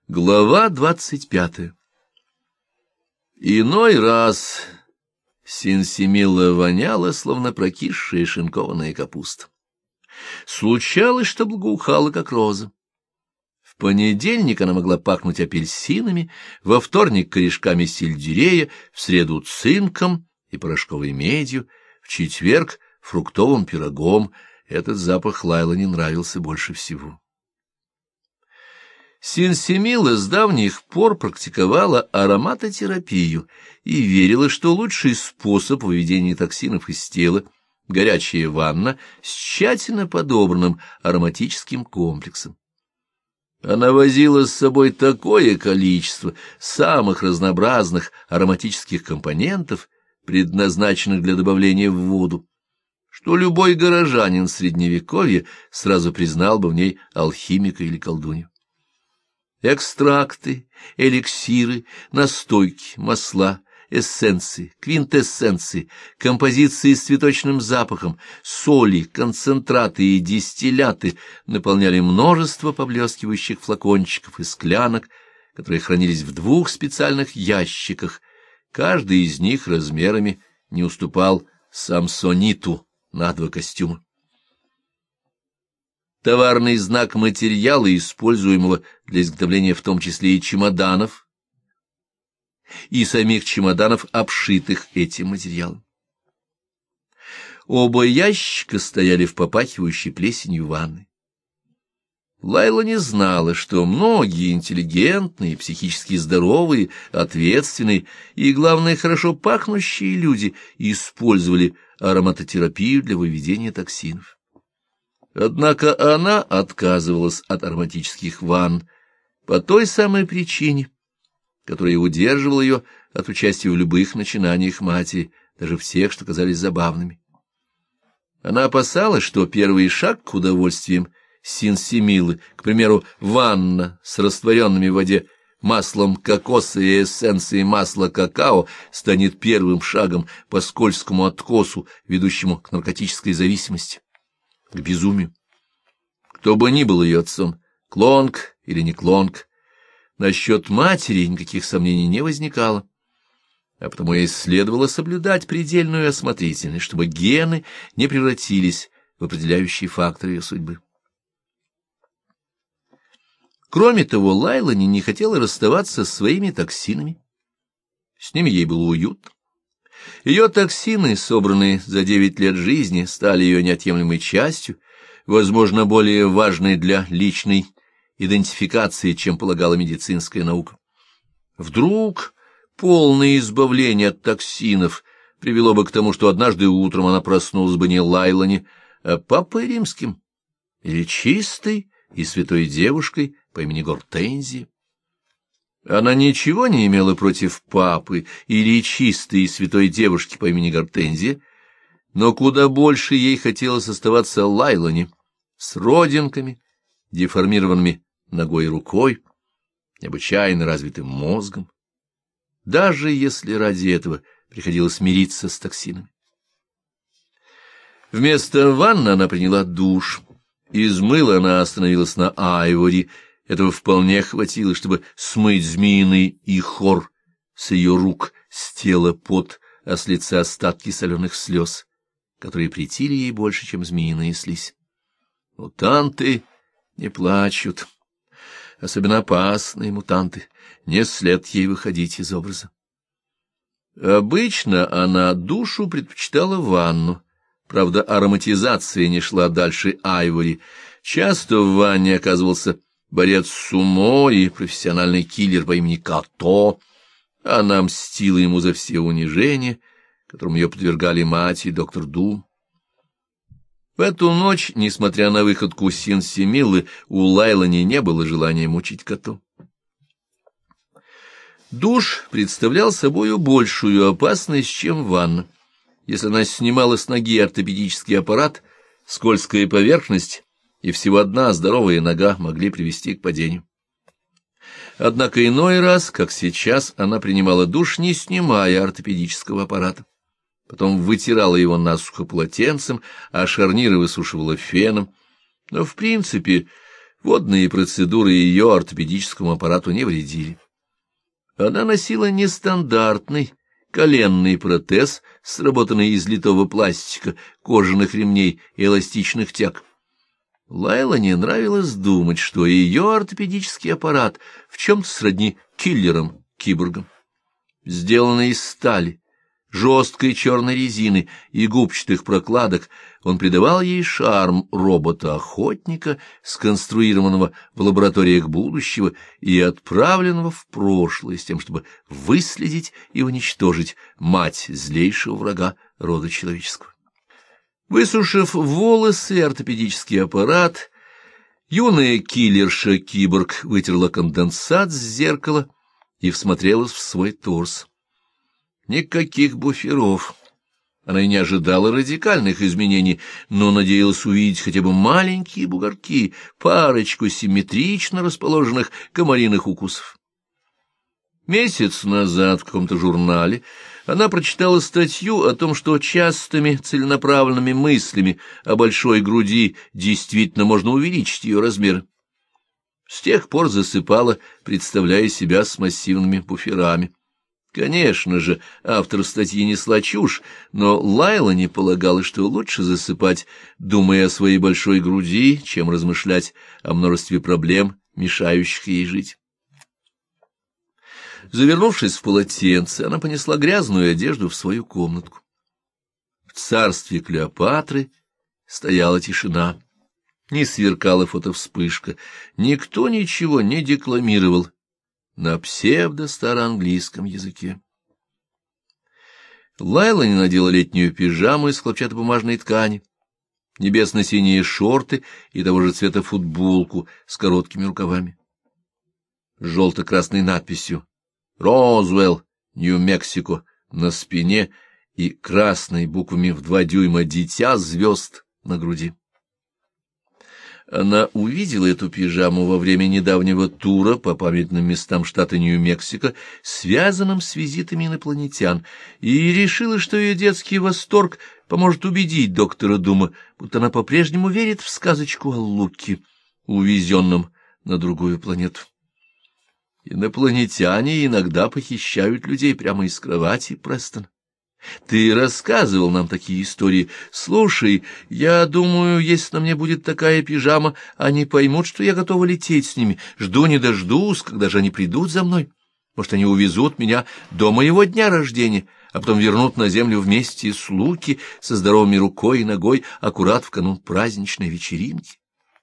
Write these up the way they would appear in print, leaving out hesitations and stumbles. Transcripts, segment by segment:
Глава 25. Иной раз Синсимилла воняла, словно прокисшая шинкованная капуста. Случалось, что благоухала, как роза. В понедельник она могла пахнуть апельсинами, во вторник — корешками сельдерея, в среду — цинком и порошковой медью, в четверг — фруктовым пирогом. Этот запах Лайлоне нравился больше всего. Синсимилла с давних пор практиковала ароматотерапию и верила, что лучший способ выведения токсинов из тела — горячая ванна с тщательно подобранным ароматическим комплексом. Она возила с собой такое количество самых разнообразных ароматических компонентов, предназначенных для добавления в воду, что любой горожанин Средневековья сразу признал бы в ней алхимика или колдунью. Экстракты, эликсиры, настойки, масла, эссенции, квинтэссенции, композиции с цветочным запахом, соли, концентраты и дистилляты наполняли множество поблескивающих флакончиков и склянок, которые хранились в двух специальных ящиках. Каждый из них размерами не уступал самсониту на 2 костюма. Товарный знак материала, используемого для изготовления в том числе и чемоданов, и самих чемоданов, обшитых этим материалом. Оба ящика стояли в попахивающей плесенью ванны. Лайла не знала, что многие интеллигентные, психически здоровые, ответственные и, главное, хорошо пахнущие люди использовали ароматотерапию для выведения токсинов. Однако она отказывалась от ароматических ванн по той самой причине, которая удерживала ее от участия в любых начинаниях матери, даже в тех, что казались забавными. Она опасалась, что первый шаг к удовольствиям Синсимиллы, к примеру, ванна с растворенными в воде маслом кокоса и эссенцией масла какао, станет первым шагом по скользкому откосу, ведущему к наркотической зависимости, к безумию. Кто бы ни был ее отцом, клонг или не клонг, насчет матери никаких сомнений не возникало, а потому ей следовало соблюдать предельную осмотрительность, чтобы гены не превратились в определяющий фактор ее судьбы. Кроме того, Лайлоне не хотела расставаться с своими токсинами. С ними ей было уютно. Ее токсины, собранные за 9 лет жизни, стали ее неотъемлемой частью, возможно, более важной для личной идентификации, чем полагала медицинская наука. Вдруг полное избавление от токсинов привело бы к тому, что однажды утром она проснулась бы не Лайлоне, а Папой Римским, или чистой и святой девушкой по имени Гортензия. Она ничего не имела против папы или чистой и святой девушки по имени Гортензия, но куда больше ей хотелось оставаться Лайлоне, с родинками, деформированными ногой и рукой, необычайно развитым мозгом, даже если ради этого приходилось мириться с токсинами. Вместо ванны она приняла душ. Из мыла она остановилась на Айвори. Этого вполне хватило, чтобы смыть змеиный ихор с ее рук, с тела пот, а с лица остатки соленых слез, которые претили ей больше, чем змеиная слизь. Мутанты не плачут, особенно опасные мутанты, не след ей выходить из образа. Обычно она душу предпочитала ванну, правда, ароматизация не шла дальше Айвори. Часто в ванне оказывался борец сумо и профессиональный киллер по имени Като. Она мстила ему за все унижения, которым ее подвергали мать и доктор Дум. В эту ночь, несмотря на выходку Синсимиллы, у Лайлоне не было желания мучить Като. Душ представлял собою большую опасность, чем ванна. Если она снимала с ноги ортопедический аппарат, скользкая поверхность и всего одна здоровая нога могли привести к падению. Однако иной раз, как сейчас, она принимала душ, не снимая ортопедического аппарата. Потом вытирала его насухо полотенцем, а шарниры высушивала феном. Но, в принципе, Водные процедуры ее ортопедическому аппарату не вредили. Она носила нестандартный коленный протез, сработанный из литого пластика, кожаных ремней и эластичных тяг. Лайлоне нравилось думать, что ее ортопедический аппарат в чем-то сродни киллерам-киборгам. Сделанный из стали, жесткой черной резины и губчатых прокладок, он придавал ей шарм робота-охотника, сконструированного в лабораториях будущего и отправленного в прошлое с тем, чтобы выследить и уничтожить мать злейшего врага рода человеческого. Высушив волосы и ортопедический аппарат, юная киллерша-киборг вытерла конденсат с зеркала и всмотрелась в свой торс. Никаких буферов. Она и не ожидала радикальных изменений, но надеялась увидеть хотя бы маленькие бугорки, парочку симметрично расположенных комариных укусов. Месяц назад в каком-то журнале она прочитала статью о том, что частыми целенаправленными мыслями о большой груди действительно можно увеличить ее размеры. С тех пор засыпала, представляя себя с массивными буферами. Конечно же, автор статьи несла чушь, но Лайлоне полагала, что лучше засыпать, думая о своей большой груди, чем размышлять о множестве проблем, мешающих ей жить. Завернувшись в полотенце, она понесла грязную одежду в свою комнатку. В царстве Клеопатры стояла тишина. Не сверкала фотовспышка, никто ничего не декламировал на псевдо-староанглийском языке. Лайлоне надела летнюю пижаму из хлопчатобумажной ткани, небесно-синие шорты и того же цвета футболку с короткими рукавами. С желто-красной надписью «Розуэлл, Нью-Мексико» на спине и красной буквами в 2 дюйма «Дитя звезд» на груди. Она увидела эту пижаму во время недавнего тура по памятным местам штата Нью-Мексико, связанным с визитами инопланетян, и решила, что ее детский восторг поможет убедить доктора Дума, будто она по-прежнему верит в сказочку о Луке, увезенном на другую планету. Инопланетяне иногда похищают людей прямо из кровати, Престон. Ты рассказывал нам такие истории. Слушай, я думаю, если на мне будет такая пижама, они поймут, что я готова лететь с ними. Жду не дождусь, когда же они придут за мной. Может, они увезут меня до моего дня рождения, а потом вернут на землю вместе с Луки, со здоровыми рукой и ногой, аккурат в канун праздничной вечеринки.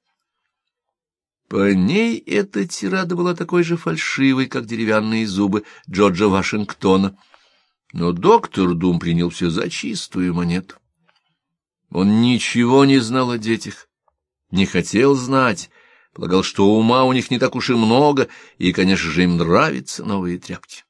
По ней эта тирада была такой же фальшивой, как деревянные зубы Джорджа Вашингтона. Но доктор Дум принял все за чистую монету. Он ничего не знал о детях, не хотел знать, полагал, что ума у них не так уж и много, и, конечно же, им нравятся новые тряпки.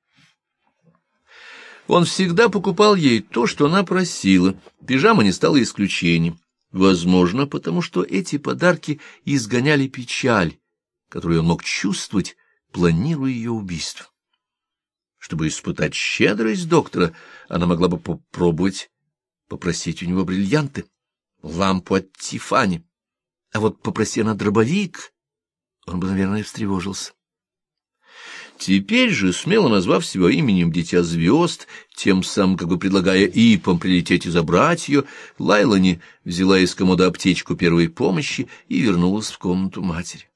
Он всегда покупал ей то, что она просила, пижама не стала исключением. Возможно, потому что эти подарки изгоняли печаль, которую он мог чувствовать, планируя ее убийство. Чтобы испытать щедрость доктора, она могла бы попробовать попросить у него бриллианты, лампу от Тиффани. А вот попроси она дробовик, он бы, наверное, встревожился. Теперь же, смело назвав себя именем «Дитя звезд», тем самым как бы предлагая ипам прилететь и забрать ее, Лайлоне взяла из комода аптечку первой помощи и вернулась в комнату матери.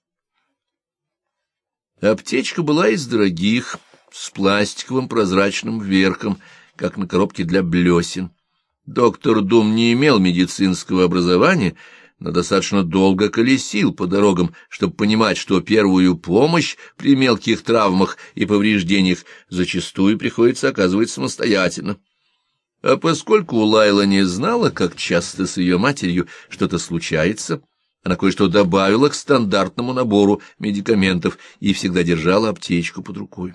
Аптечка была из дорогих, с пластиковым прозрачным верхом, как на коробке для блесен. Доктор Дум не имел медицинского образования, но достаточно долго колесил по дорогам, чтобы понимать, что первую помощь при мелких травмах и повреждениях зачастую приходится оказывать самостоятельно. А поскольку Лайла не знала, как часто с ее матерью что-то случается, она кое-что добавила к стандартному набору медикаментов и всегда держала аптечку под рукой.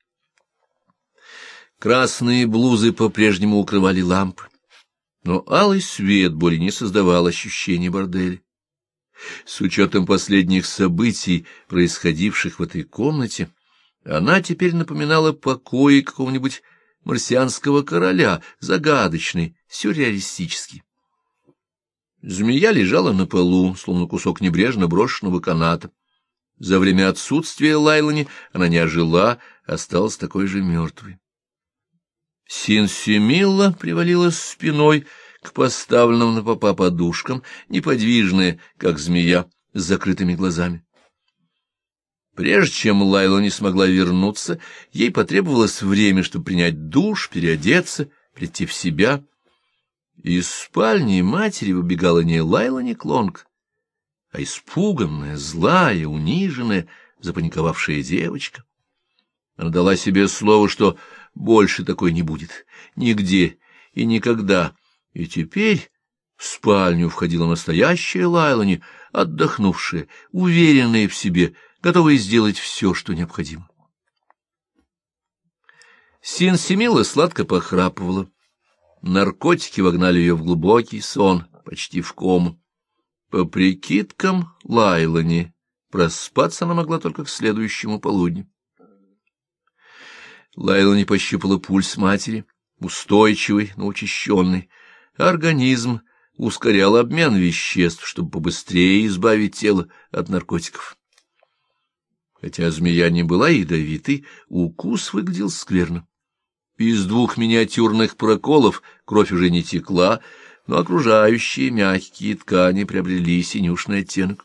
Красные блузы по-прежнему укрывали лампы, но алый свет более не создавал ощущения борделя. С учетом последних событий, происходивших в этой комнате, она теперь напоминала покои какого-нибудь марсианского короля, загадочный, сюрреалистический. Змея лежала на полу, словно кусок небрежно брошенного каната. За время отсутствия Лайлани она не ожила, осталась такой же мертвой. Синсимилла привалилась спиной к поставленным на попа подушкам, неподвижная, как змея, с закрытыми глазами. Прежде чем Лайлани смогла вернуться, ей потребовалось время, чтобы принять душ, переодеться, прийти в себя. Из спальни матери выбегала не Лайлани Клонг, а испуганная, злая, униженная, запаниковавшая девочка. Она дала себе слово, что больше такой не будет, нигде и никогда, и теперь в спальню входила настоящая Лайлани, отдохнувшая, уверенная в себе, готовая сделать все, что необходимо. Синсимилла сладко похрапывала. Наркотики вогнали ее в глубокий сон, почти в кому. По прикидкам Лайлани, проспаться она могла только к следующему полудню. Лайлани пощупала пульс матери, устойчивый, но учащенный. Организм ускорял обмен веществ, чтобы побыстрее избавить тело от наркотиков. Хотя змея не была ядовитой, укус выглядел скверно. Из 2 миниатюрных проколов кровь уже не текла, но окружающие мягкие ткани приобрели синюшный оттенок.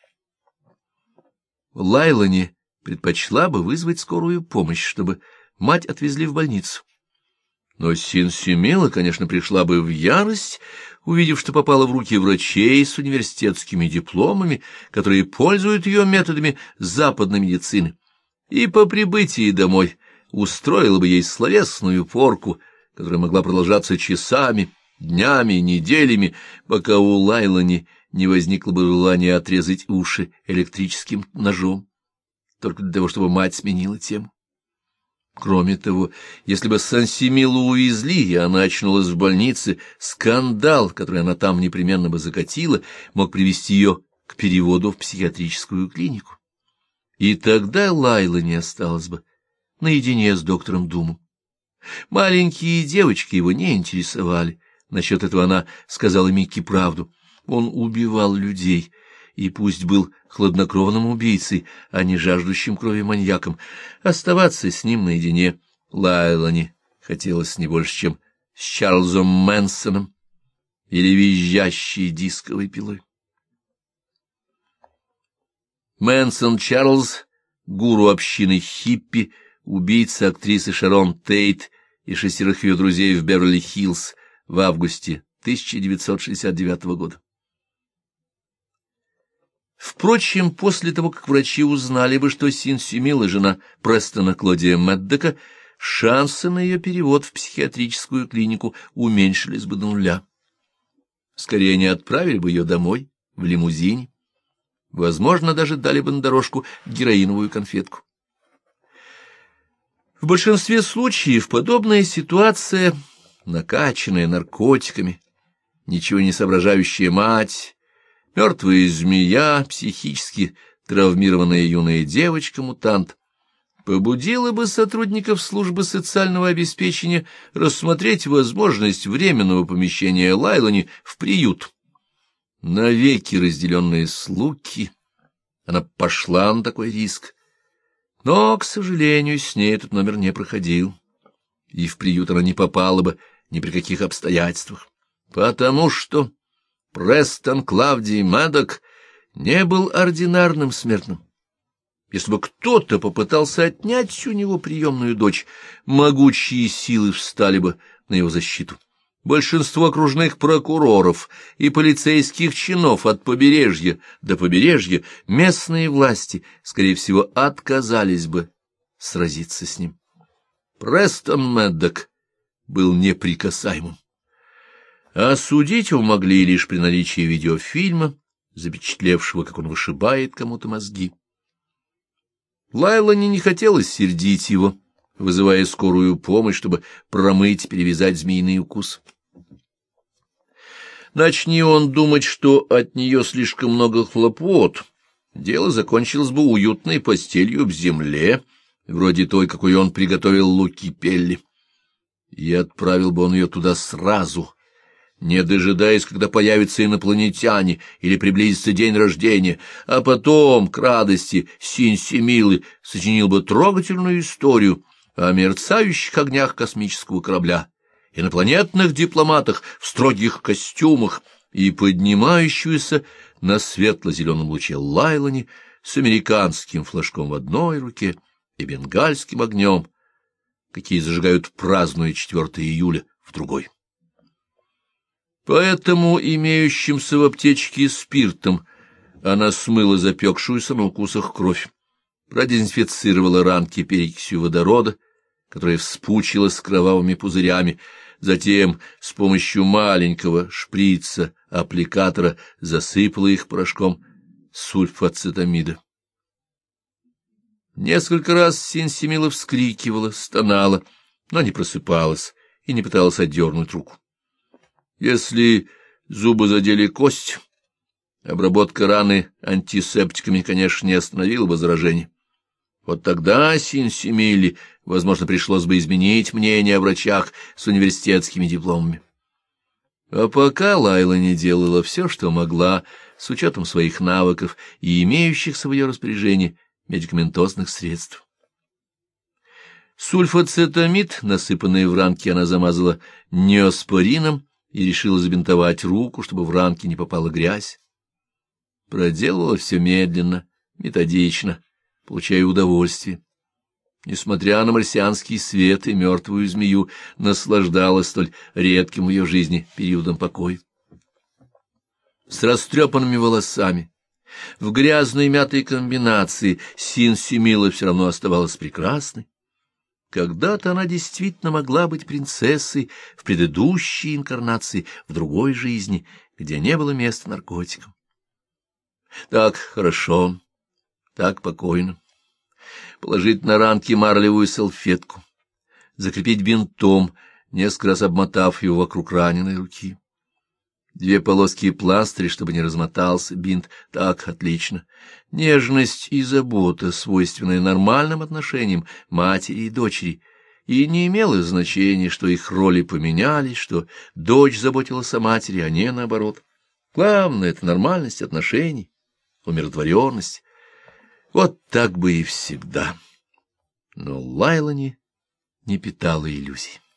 Лайлани предпочла бы вызвать скорую помощь, чтобы мать отвезли в больницу. Но Синсимилла, конечно, пришла бы в ярость, увидев, что попала в руки врачей с университетскими дипломами, которые пользуют ее методами западной медицины, и по прибытии домой устроила бы ей словесную порку, которая могла продолжаться часами, днями, неделями, пока у Лайлани не возникло бы желания отрезать уши электрическим ножом, только для того, чтобы мать сменила тему. Кроме того, если бы Синсимиллу увезли, и она очнулась в больнице, скандал, который она там непременно бы закатила, мог привести ее к переводу в психиатрическую клинику. И тогда Лайлани осталась бы наедине с доктором Думом. Маленькие девочки его не интересовали. Насчет этого она сказала Микки правду. Он убивал людей, и пусть был хладнокровным убийцей, а не жаждущим крови маньяком. Оставаться с ним наедине Лайлани хотелось не больше, чем с Чарльзом Мэнсоном или визжащей дисковой пилой. Мэнсон Чарльз, гуру общины хиппи, убийца актрисы Шарон Тейт и 6 ее друзей в Беверли-Хиллз в августе 1969 года. Впрочем, после того, как врачи узнали бы, что Синсимилла — жена Престона Клодия Мэддока, шансы на ее перевод в психиатрическую клинику уменьшились бы до 0. Скорее, они отправили бы ее домой, в лимузине. Возможно, даже дали бы на дорожку героиновую конфетку. В большинстве случаев подобная ситуация, накачанная наркотиками, ничего не соображающая мать, мертвая змея, психически травмированная юная девочка-мутант, побудила бы сотрудников службы социального обеспечения рассмотреть возможность временного помещения Лайлани в приют. Навеки разделенные слуги, она пошла на такой риск. Но, к сожалению, с ней этот номер не проходил, и в приют она не попала бы ни при каких обстоятельствах, потому что Престон Клавдий Мэддок не был ординарным смертным. Если бы кто-то попытался отнять у него приемную дочь, могучие силы встали бы на его защиту. Большинство окружных прокуроров и полицейских чинов от побережья до побережья, местные власти, скорее всего, отказались бы сразиться с ним. Престон Мэддок был неприкасаемым. Осудить его могли лишь при наличии видеофильма, запечатлевшего, как он вышибает кому-то мозги. Лайлани не хотелось сердить его, вызывая скорую помощь, чтобы промыть, перевязать змеиный укус. Начни он думать, что от нее слишком много хлопот, дело закончилось бы уютной постелью в земле, вроде той, какой он приготовил Луки Пелли. И отправил бы он ее туда сразу, не дожидаясь, когда появятся инопланетяне или приблизится день рождения, а потом, к радости Синсимилы, сочинил бы трогательную историю о мерцающих огнях космического корабля, инопланетных дипломатах в строгих костюмах и поднимающуюся на светло-зеленом луче Лайлоне с американским флажком в одной руке и бенгальским огнем, какие зажигают, празднуя 4 июля, в другой. Поэтому, имеющимся в аптечке спиртом, она смыла запекшуюся на укусах кровь, продезинфицировала ранки перекисью водорода, которая вспучила с кровавыми пузырями, затем с помощью маленького шприца-аппликатора засыпала их порошком сульфацетамида. Несколько раз Синсимила вскрикивала, стонала, но не просыпалась и не пыталась отдернуть руку. Если зубы задели кость, обработка раны антисептиками, конечно, не остановила бы заражение. Вот тогда Синсимиле, возможно, пришлось бы изменить мнение о врачах с университетскими дипломами. А пока Лайла не делала все, что могла, с учетом своих навыков и имеющихся в ее распоряжении медикаментозных средств. Сульфацетамид, насыпанный в ранки, она замазала неоспорином и решила забинтовать руку, чтобы в ранки не попала грязь. Проделала все медленно, методично, получая удовольствие. Несмотря на марсианский свет и мертвую змею, наслаждалась столь редким в ее жизни периодом покоя. С растрепанными волосами, в грязной мятой комбинации, Синсимила все равно оставалась прекрасной. Когда-то она действительно могла быть принцессой в предыдущей инкарнации, в другой жизни, где не было места наркотикам. Так хорошо, так покойно. Положить на ранки марлевую салфетку, закрепить бинтом, несколько раз обмотав его вокруг раненой руки. 2 полоски пластыря, чтобы не размотался бинт. Так, отлично. Нежность и забота, свойственная нормальным отношениям матери и дочери, и не имело значения, что их роли поменялись, что дочь заботилась о матери, а не наоборот. Главное — это нормальность отношений, умиротворенность. Вот так бы и всегда. Но Лайлоне не питала иллюзий.